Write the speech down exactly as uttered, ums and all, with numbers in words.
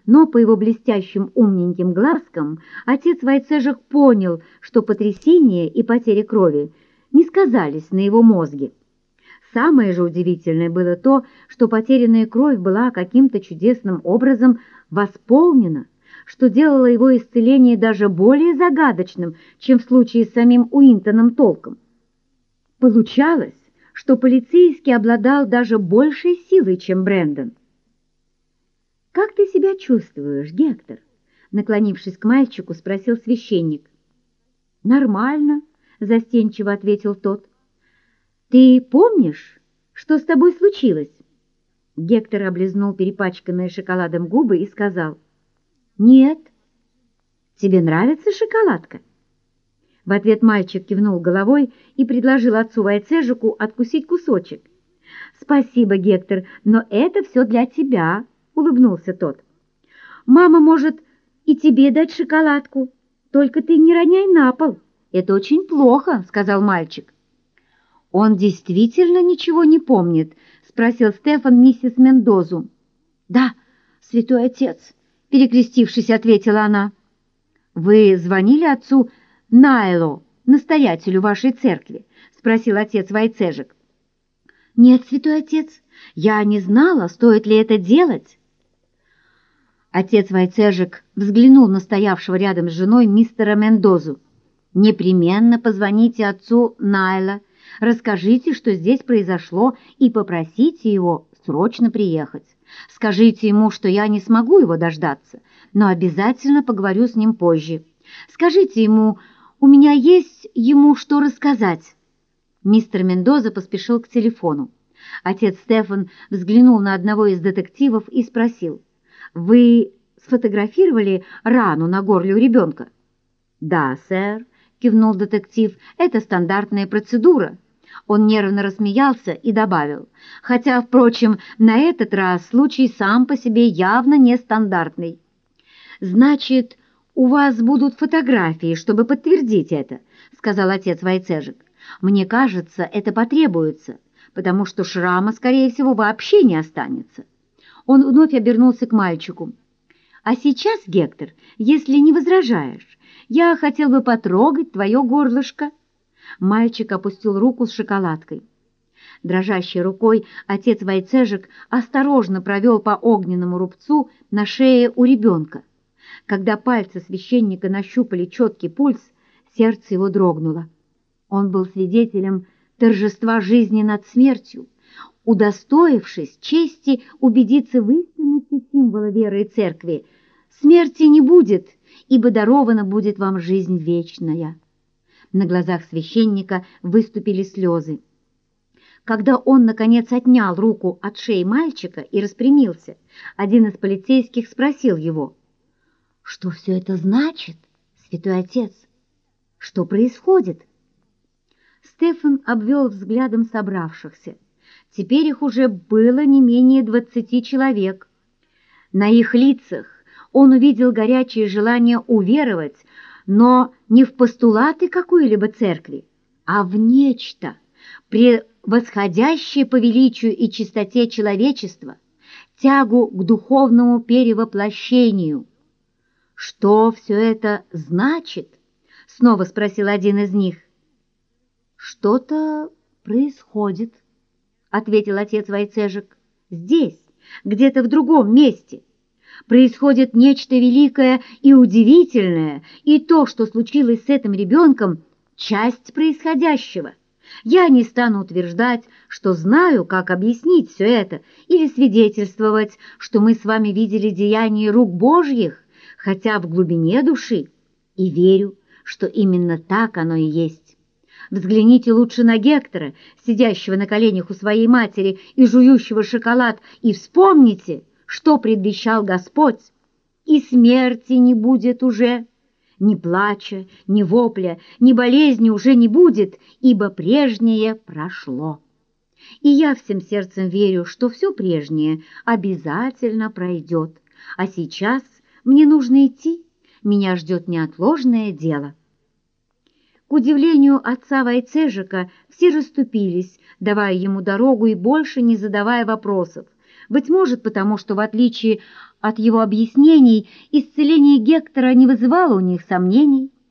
но по его блестящим умненьким глазкам отец Войцежек понял, что потрясение и потеря крови не сказались на его мозге. Самое же удивительное было то, что потерянная кровь была каким-то чудесным образом восполнена, что делало его исцеление даже более загадочным, чем в случае с самим Уинтоном Толком. Получалось, что полицейский обладал даже большей силой, чем Брэндон. «Как ты себя чувствуешь, Гектор?» Наклонившись к мальчику, спросил священник. «Нормально», — застенчиво ответил тот. «Ты помнишь, что с тобой случилось?» Гектор облизнул перепачканные шоколадом губы и сказал: «Нет». «Тебе нравится шоколадка?» В ответ мальчик кивнул головой и предложил отцу Войцежеку откусить кусочек. «Спасибо, Гектор, но это все для тебя», — улыбнулся тот. «Мама может и тебе дать шоколадку, только ты не роняй на пол. Это очень плохо», — сказал мальчик. «Он действительно ничего не помнит?» — спросил Стефан миссис Мендозу. «Да, святой отец», — перекрестившись, ответила она. «Вы звонили отцу Найло, настоятелю вашей церкви?» — спросил отец Войцежек. «Нет, святой отец, я не знала, стоит ли это делать». Отец Войцежек взглянул на стоявшего рядом с женой мистера Мендозу. «Непременно позвоните отцу Найло, расскажите, что здесь произошло, и попросите его срочно приехать. Скажите ему, что я не смогу его дождаться, но обязательно поговорю с ним позже. Скажите ему, у меня есть ему что рассказать». Мистер Мендоза поспешил к телефону. Отец Стефан взглянул на одного из детективов и спросил: «Вы сфотографировали рану на горле у ребенка?» «Да, сэр», — кивнул детектив, — «это стандартная процедура». Он нервно рассмеялся и добавил: «Хотя, впрочем, на этот раз случай сам по себе явно нестандартный». «Значит, у вас будут фотографии, чтобы подтвердить это», — сказал отец Войцежек. «Мне кажется, это потребуется, потому что шрама, скорее всего, вообще не останется». Он вновь обернулся к мальчику. «А сейчас, Гектор, если не возражаешь, я хотел бы потрогать твое горлышко». Мальчик опустил руку с шоколадкой. Дрожащей рукой отец Войцежек осторожно провел по огненному рубцу на шее у ребенка. Когда пальцы священника нащупали четкий пульс, сердце его дрогнуло. Он был свидетелем торжества жизни над смертью, удостоившись чести убедиться в истинности символа веры и церкви. «Смерти не будет, ибо дарована будет вам жизнь вечная». На глазах священника выступили слезы. Когда он, наконец, отнял руку от шеи мальчика и распрямился, один из полицейских спросил его: «Что все это значит, святой отец? Что происходит?» Стефан обвел взглядом собравшихся. Теперь их уже было не менее двадцати человек. На их лицах он увидел горячее желание уверовать, но не в постулаты какой-либо церкви, а в нечто, превосходящее по величию и чистоте человечества, тягу к духовному перевоплощению. «Что все это значит?» — снова спросил один из них. «Что-то происходит», — ответил отец Войцежек. «Здесь, где-то в другом месте. Происходит нечто великое и удивительное, и то, что случилось с этим ребенком, часть происходящего. Я не стану утверждать, что знаю, как объяснить все это, или свидетельствовать, что мы с вами видели деяния рук Божьих, хотя в глубине души и верю, что именно так оно и есть. Взгляните лучше на Гектора, сидящего на коленях у своей матери и жующего шоколад, и вспомните, что предвещал Господь. И смерти не будет уже, ни плача, ни вопля, ни болезни уже не будет, ибо прежнее прошло. И я всем сердцем верю, что все прежнее обязательно пройдет. А сейчас мне нужно идти, меня ждет неотложное дело». К удивлению отца Войцежека все расступились, давая ему дорогу и больше не задавая вопросов. Быть может, потому что, в отличие От его объяснений исцеление Гектора не вызывало у них сомнений.